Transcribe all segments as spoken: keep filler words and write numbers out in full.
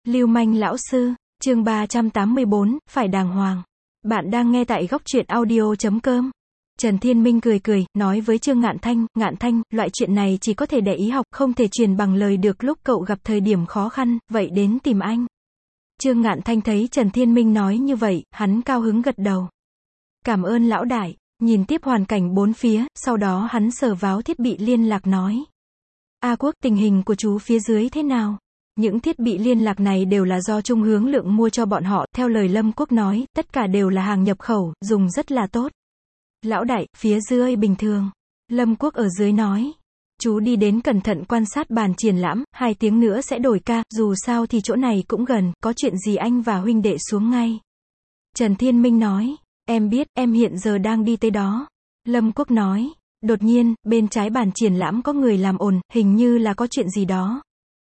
Lưu manh lão sư, chương ba trăm tám mươi bốn, phải đàng hoàng. Bạn đang nghe tại góc truyện audio chấm com. Trần Thiên Minh cười cười, nói với Trương Ngạn Thanh, Ngạn Thanh, loại chuyện này chỉ có thể để ý học, không thể truyền bằng lời được, lúc cậu gặp thời điểm khó khăn, vậy đến tìm anh. Trương Ngạn Thanh thấy Trần Thiên Minh nói như vậy, hắn cao hứng gật đầu. Cảm ơn lão đại, nhìn tiếp hoàn cảnh bốn phía, sau đó hắn sờ vào thiết bị liên lạc nói. A Quốc, tình hình của chú phía dưới thế nào? Những thiết bị liên lạc này đều là do Trung Hướng Lượng mua cho bọn họ, theo lời Lâm Quốc nói, tất cả đều là hàng nhập khẩu, dùng rất là tốt. Lão đại, phía dưới bình thường. Lâm Quốc ở dưới nói. Chú đi đến cẩn thận quan sát bàn triển lãm, hai tiếng nữa sẽ đổi ca, dù sao thì chỗ này cũng gần, có chuyện gì anh và huynh đệ xuống ngay. Trần Thiên Minh nói, em biết, em hiện giờ đang đi tới đó. Lâm Quốc nói, đột nhiên, bên trái bàn triển lãm có người làm ồn, hình như là có chuyện gì đó.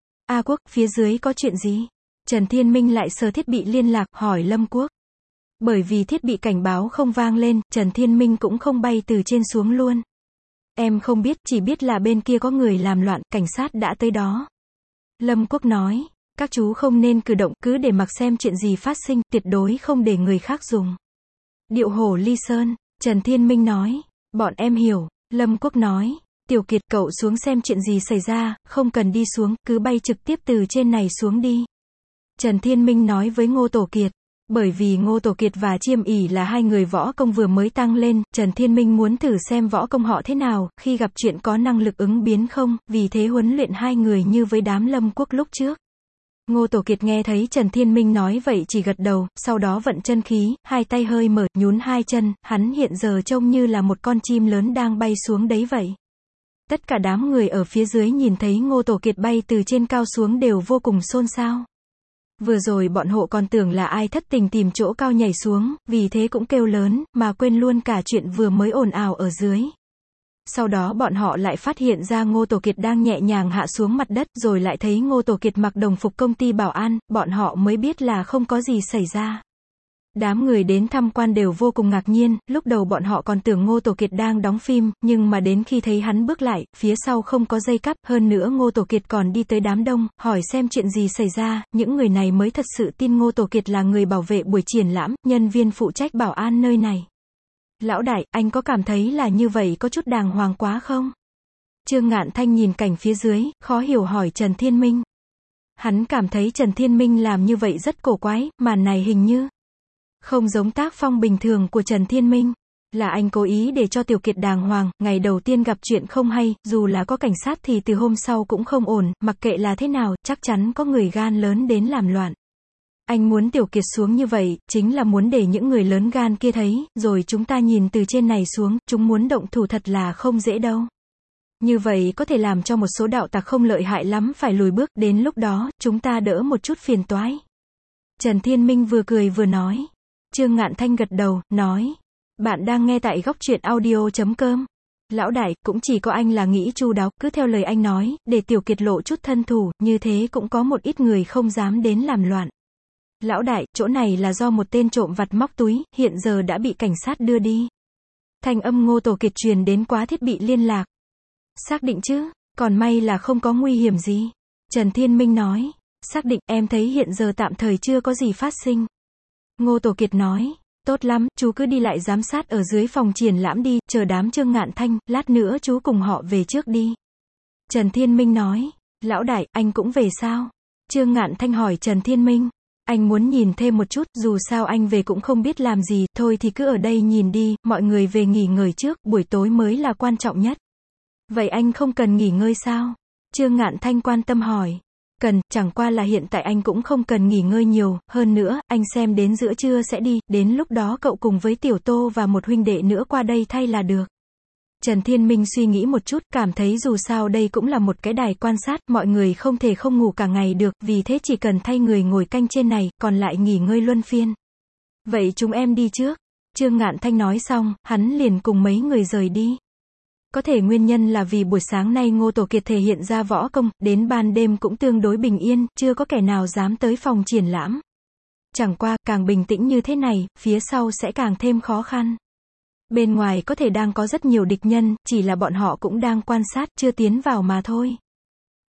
A Quốc, phía dưới có chuyện gì? Trần Thiên Minh lại sờ thiết bị liên lạc, hỏi Lâm Quốc. Bởi vì thiết bị cảnh báo không vang lên, Trần Thiên Minh cũng không bay từ trên xuống luôn. Em không biết, chỉ biết là bên kia có người làm loạn, cảnh sát đã tới đó. Lâm Quốc nói, các chú không nên cử động, cứ để mặc xem chuyện gì phát sinh, tuyệt đối không để người khác dùng. Điệu hổ ly sơn, Trần Thiên Minh nói, bọn em hiểu. Lâm Quốc nói, Tiểu Kiệt, cậu xuống xem chuyện gì xảy ra, không cần đi xuống, cứ bay trực tiếp từ trên này xuống đi. Trần Thiên Minh nói với Ngô Tổ Kiệt. Bởi vì Ngô Tổ Kiệt và Chiêm ỉ là hai người võ công vừa mới tăng lên, Trần Thiên Minh muốn thử xem võ công họ thế nào, khi gặp chuyện có năng lực ứng biến không, vì thế huấn luyện hai người như với đám Lâm Quốc lúc trước. Ngô Tổ Kiệt nghe thấy Trần Thiên Minh nói vậy chỉ gật đầu, sau đó vận chân khí, hai tay hơi mở, nhún hai chân, hắn hiện giờ trông như là một con chim lớn đang bay xuống đấy vậy. Tất cả đám người ở phía dưới nhìn thấy Ngô Tổ Kiệt bay từ trên cao xuống đều vô cùng xôn xao. Vừa rồi bọn hộ còn tưởng là ai thất tình tìm chỗ cao nhảy xuống, vì thế cũng kêu lớn, mà quên luôn cả chuyện vừa mới ồn ào ở dưới. Sau đó bọn họ lại phát hiện ra Ngô Tổ Kiệt đang nhẹ nhàng hạ xuống mặt đất, rồi lại thấy Ngô Tổ Kiệt mặc đồng phục công ty bảo an, bọn họ mới biết là không có gì xảy ra. Đám người đến tham quan đều vô cùng ngạc nhiên, lúc đầu bọn họ còn tưởng Ngô Tổ Kiệt đang đóng phim, nhưng mà đến khi thấy hắn bước lại, phía sau không có dây cắp, hơn nữa Ngô Tổ Kiệt còn đi tới đám đông, hỏi xem chuyện gì xảy ra, những người này mới thật sự tin Ngô Tổ Kiệt là người bảo vệ buổi triển lãm, nhân viên phụ trách bảo an nơi này. Lão đại, anh có cảm thấy là như vậy có chút đàng hoàng quá không? Trương Ngạn Thanh nhìn cảnh phía dưới, khó hiểu hỏi Trần Thiên Minh. Hắn cảm thấy Trần Thiên Minh làm như vậy rất cổ quái, màn này hình như không giống tác phong bình thường của Trần Thiên Minh. Là anh cố ý để cho Tiểu Kiệt đàng hoàng, ngày đầu tiên gặp chuyện không hay, dù là có cảnh sát thì từ hôm sau cũng không ổn, mặc kệ là thế nào, chắc chắn có người gan lớn đến làm loạn. Anh muốn Tiểu Kiệt xuống như vậy, chính là muốn để những người lớn gan kia thấy, rồi chúng ta nhìn từ trên này xuống, chúng muốn động thủ thật là không dễ đâu. Như vậy có thể làm cho một số đạo tặc không lợi hại lắm phải lùi bước, đến lúc đó, chúng ta đỡ một chút phiền toái. Trần Thiên Minh vừa cười vừa nói. Trương Ngạn Thanh gật đầu, nói. Bạn đang nghe tại góc truyện audio chấm com. Lão đại, cũng chỉ có anh là nghĩ chu đáo, cứ theo lời anh nói, để Tiểu Kiệt lộ chút thân thủ, như thế cũng có một ít người không dám đến làm loạn. Lão đại, chỗ này là do một tên trộm vặt móc túi, hiện giờ đã bị cảnh sát đưa đi. Thanh âm Ngô Tổ Kiệt truyền đến qua thiết bị liên lạc. Xác định chứ, còn may là không có nguy hiểm gì. Trần Thiên Minh nói. Xác định, em thấy hiện giờ tạm thời chưa có gì phát sinh. Ngô Tổ Kiệt nói, tốt lắm, chú cứ đi lại giám sát ở dưới phòng triển lãm đi, chờ đám Trương Ngạn Thanh, lát nữa chú cùng họ về trước đi. Trần Thiên Minh nói, lão đại, anh cũng về sao? Trương Ngạn Thanh hỏi Trần Thiên Minh, anh muốn nhìn thêm một chút, dù sao anh về cũng không biết làm gì, thôi thì cứ ở đây nhìn đi, mọi người về nghỉ ngơi trước, buổi tối mới là quan trọng nhất. Vậy anh không cần nghỉ ngơi sao? Trương Ngạn Thanh quan tâm hỏi. Cần, chẳng qua là hiện tại anh cũng không cần nghỉ ngơi nhiều, hơn nữa, anh xem đến giữa trưa sẽ đi, đến lúc đó cậu cùng với Tiểu Tô và một huynh đệ nữa qua đây thay là được. Trần Thiên Minh suy nghĩ một chút, cảm thấy dù sao đây cũng là một cái đài quan sát, mọi người không thể không ngủ cả ngày được, vì thế chỉ cần thay người ngồi canh trên này, còn lại nghỉ ngơi luân phiên. Vậy chúng em đi trước. Trương Ngạn Thanh nói xong, hắn liền cùng mấy người rời đi. Có thể nguyên nhân là vì buổi sáng nay Ngô Tổ Kiệt thể hiện ra võ công, đến ban đêm cũng tương đối bình yên, chưa có kẻ nào dám tới phòng triển lãm. Chẳng qua, càng bình tĩnh như thế này, phía sau sẽ càng thêm khó khăn. Bên ngoài có thể đang có rất nhiều địch nhân, chỉ là bọn họ cũng đang quan sát, chưa tiến vào mà thôi.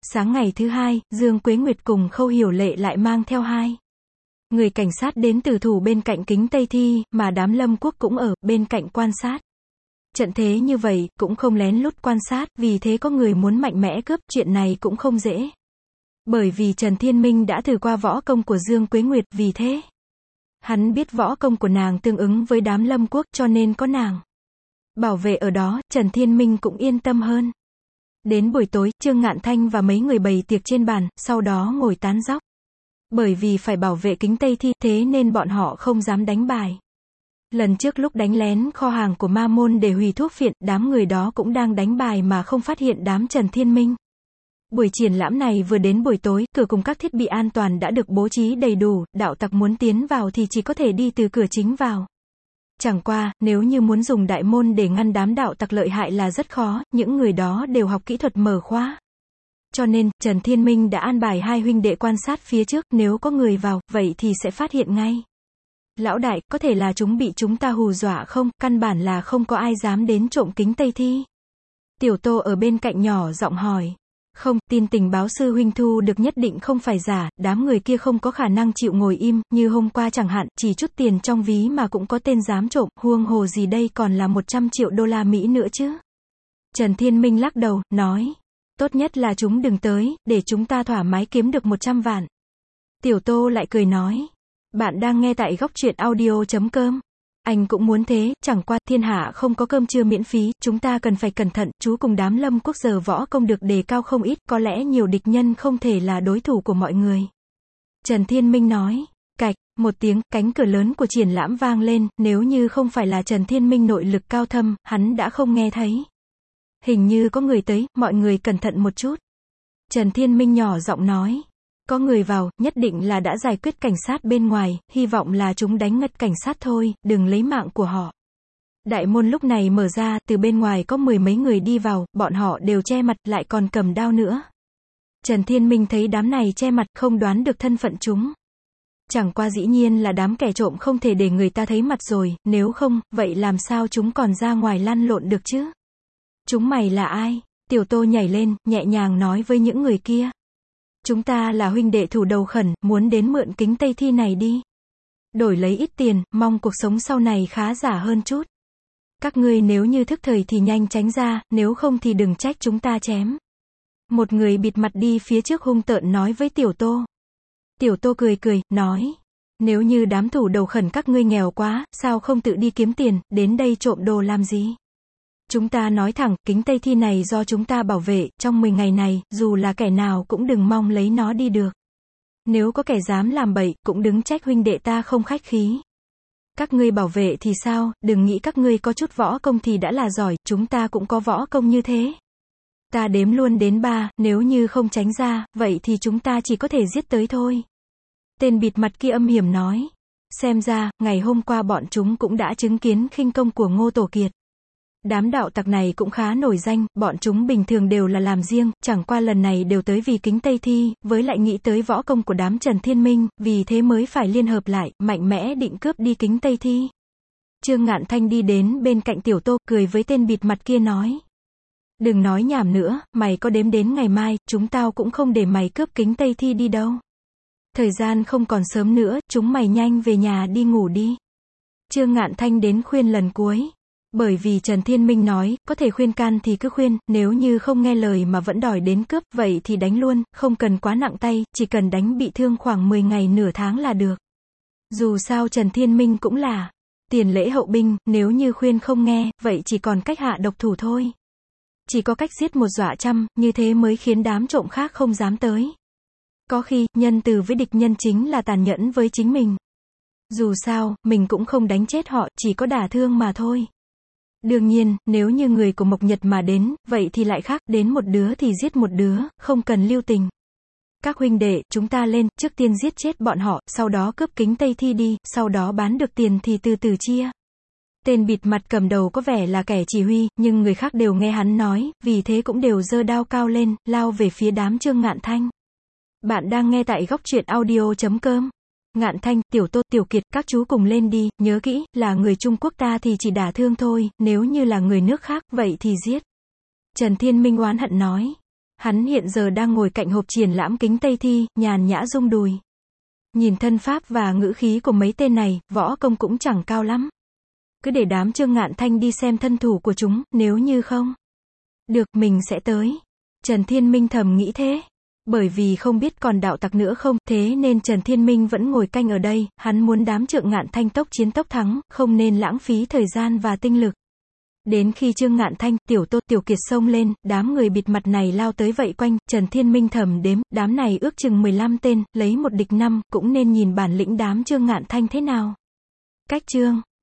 Sáng ngày thứ hai, Dương Quế Nguyệt cùng Khâu Hiểu Lệ lại mang theo hai người cảnh sát đến tử thủ bên cạnh kính Tây Thi, mà đám Lâm Quốc cũng ở bên cạnh quan sát. Trận thế như vậy, cũng không lén lút quan sát, vì thế có người muốn mạnh mẽ cướp, chuyện này cũng không dễ. Bởi vì Trần Thiên Minh đã thử qua võ công của Dương Quế Nguyệt, vì thế hắn biết võ công của nàng tương ứng với đám Lâm Quốc, cho nên có nàng bảo vệ ở đó, Trần Thiên Minh cũng yên tâm hơn. Đến buổi tối, Trương Ngạn Thanh và mấy người bày tiệc trên bàn, sau đó ngồi tán dóc. Bởi vì phải bảo vệ kính Tây Thi, thế nên bọn họ không dám đánh bài. Lần trước lúc đánh lén kho hàng của Ma Môn để hủy thuốc phiện, đám người đó cũng đang đánh bài mà không phát hiện đám Trần Thiên Minh. Buổi triển lãm này vừa đến buổi tối, cửa cùng các thiết bị an toàn đã được bố trí đầy đủ, đạo tặc muốn tiến vào thì chỉ có thể đi từ cửa chính vào. Chẳng qua, nếu như muốn dùng đại môn để ngăn đám đạo tặc lợi hại là rất khó, những người đó đều học kỹ thuật mở khóa. Cho nên, Trần Thiên Minh đã an bài hai huynh đệ quan sát phía trước, nếu có người vào, vậy thì sẽ phát hiện ngay. Lão đại, có thể là chúng bị chúng ta hù dọa không, căn bản là không có ai dám đến trộm kính Tây Thi. Tiểu Tô ở bên cạnh nhỏ giọng hỏi. Không, tin tình báo sư huynh thu được nhất định không phải giả, đám người kia không có khả năng chịu ngồi im, như hôm qua chẳng hạn, chỉ chút tiền trong ví mà cũng có tên dám trộm, huông hồ gì đây còn là một trăm triệu đô la Mỹ nữa chứ. Trần Thiên Minh lắc đầu, nói. Tốt nhất là chúng đừng tới, để chúng ta thoải mái kiếm được một trăm vạn. Tiểu Tô lại cười nói. Bạn đang nghe tại góc truyện audio chấm com. Anh cũng muốn thế, chẳng qua, thiên hạ không có cơm trưa miễn phí, chúng ta cần phải cẩn thận, chú cùng đám Lâm Quốc giờ võ công được đề cao không ít, có lẽ nhiều địch nhân không thể là đối thủ của mọi người. Trần Thiên Minh nói. Cạch, một tiếng, cánh cửa lớn của triển lãm vang lên, nếu như không phải là Trần Thiên Minh nội lực cao thâm, hắn đã không nghe thấy. Hình như có người tới, mọi người cẩn thận một chút. Trần Thiên Minh nhỏ giọng nói. Có người vào, nhất định là đã giải quyết cảnh sát bên ngoài, hy vọng là chúng đánh ngất cảnh sát thôi, đừng lấy mạng của họ. Đại môn lúc này mở ra, từ bên ngoài có mười mấy người đi vào, bọn họ đều che mặt, lại còn cầm đao nữa. Trần Thiên Minh thấy đám này che mặt, không đoán được thân phận chúng. Chẳng qua dĩ nhiên là đám kẻ trộm không thể để người ta thấy mặt rồi, nếu không, vậy làm sao chúng còn ra ngoài lăn lộn được chứ? Chúng mày là ai? Tiểu Tô nhảy lên, nhẹ nhàng nói với những người kia. Chúng ta là huynh đệ thủ đầu khẩn, muốn đến mượn kính Tây Thi này đi. Đổi lấy ít tiền, mong cuộc sống sau này khá giả hơn chút. Các ngươi nếu như thức thời thì nhanh tránh ra, nếu không thì đừng trách chúng ta chém. Một người bịt mặt đi phía trước hung tợn nói với Tiểu Tô. Tiểu Tô cười cười, nói. Nếu như đám thủ đầu khẩn các ngươi nghèo quá, sao không tự đi kiếm tiền, đến đây trộm đồ làm gì? Chúng ta nói thẳng, kính Tây Thi này do chúng ta bảo vệ, trong mười ngày này, dù là kẻ nào cũng đừng mong lấy nó đi được. Nếu có kẻ dám làm bậy, cũng đừng trách huynh đệ ta không khách khí. Các ngươi bảo vệ thì sao, đừng nghĩ các ngươi có chút võ công thì đã là giỏi, chúng ta cũng có võ công như thế. Ta đếm luôn đến ba, nếu như không tránh ra, vậy thì chúng ta chỉ có thể giết tới thôi. Tên bịt mặt kia âm hiểm nói. Xem ra, ngày hôm qua bọn chúng cũng đã chứng kiến khinh công của Ngô Tổ Kiệt. Đám đạo tặc này cũng khá nổi danh, bọn chúng bình thường đều là làm riêng, chẳng qua lần này đều tới vì kính Tây Thi, với lại nghĩ tới võ công của đám Trần Thiên Minh, vì thế mới phải liên hợp lại, mạnh mẽ định cướp đi kính Tây Thi. Trương Ngạn Thanh đi đến bên cạnh Tiểu Tô, cười với tên bịt mặt kia nói. Đừng nói nhảm nữa, mày có đếm đến ngày mai, chúng tao cũng không để mày cướp kính Tây Thi đi đâu. Thời gian không còn sớm nữa, chúng mày nhanh về nhà đi ngủ đi. Trương Ngạn Thanh đến khuyên lần cuối. Bởi vì Trần Thiên Minh nói, có thể khuyên can thì cứ khuyên, nếu như không nghe lời mà vẫn đòi đến cướp, vậy thì đánh luôn, không cần quá nặng tay, chỉ cần đánh bị thương khoảng mười ngày nửa tháng là được. Dù sao Trần Thiên Minh cũng là tiền lễ hậu binh, nếu như khuyên không nghe, vậy chỉ còn cách hạ độc thủ thôi. Chỉ có cách giết một dọa trăm, như thế mới khiến đám trộm khác không dám tới. Có khi, nhân từ với địch nhân chính là tàn nhẫn với chính mình. Dù sao, mình cũng không đánh chết họ, chỉ có đả thương mà thôi. Đương nhiên, nếu như người của Mộc Nhật mà đến, vậy thì lại khác, đến một đứa thì giết một đứa, không cần lưu tình. Các huynh đệ, chúng ta lên, trước tiên giết chết bọn họ, sau đó cướp kính Tây Thi đi, sau đó bán được tiền thì từ từ chia. Tên bịt mặt cầm đầu có vẻ là kẻ chỉ huy, nhưng người khác đều nghe hắn nói, vì thế cũng đều giơ đao cao lên, lao về phía đám Trương Ngạn Thanh. Bạn đang nghe tại góc truyện audio chấm com. Ngạn Thanh, Tiểu Tô, Tiểu Kiệt, các chú cùng lên đi, nhớ kỹ, là người Trung Quốc ta thì chỉ đả thương thôi, nếu như là người nước khác, vậy thì giết. Trần Thiên Minh oán hận nói. Hắn hiện giờ đang ngồi cạnh hộp triển lãm kính Tây Thi, nhàn nhã rung đùi. Nhìn thân pháp và ngữ khí của mấy tên này, võ công cũng chẳng cao lắm. Cứ để đám Trương Ngạn Thanh đi xem thân thủ của chúng, nếu như không được, mình sẽ tới. Trần Thiên Minh thầm nghĩ thế. Bởi vì không biết còn đạo tặc nữa không, thế nên Trần Thiên Minh vẫn ngồi canh ở đây, hắn muốn đám Trương Ngạn Thanh tốc chiến tốc thắng, không nên lãng phí thời gian và tinh lực. Đến khi Trương Ngạn Thanh, Tiểu Tô, Tiểu Kiệt xông lên, đám người bịt mặt này lao tới vây quanh, Trần Thiên Minh thầm đếm, đám này ước chừng mười lăm tên, lấy một địch năm, cũng nên nhìn bản lĩnh đám Trương Ngạn Thanh thế nào. Cách Trương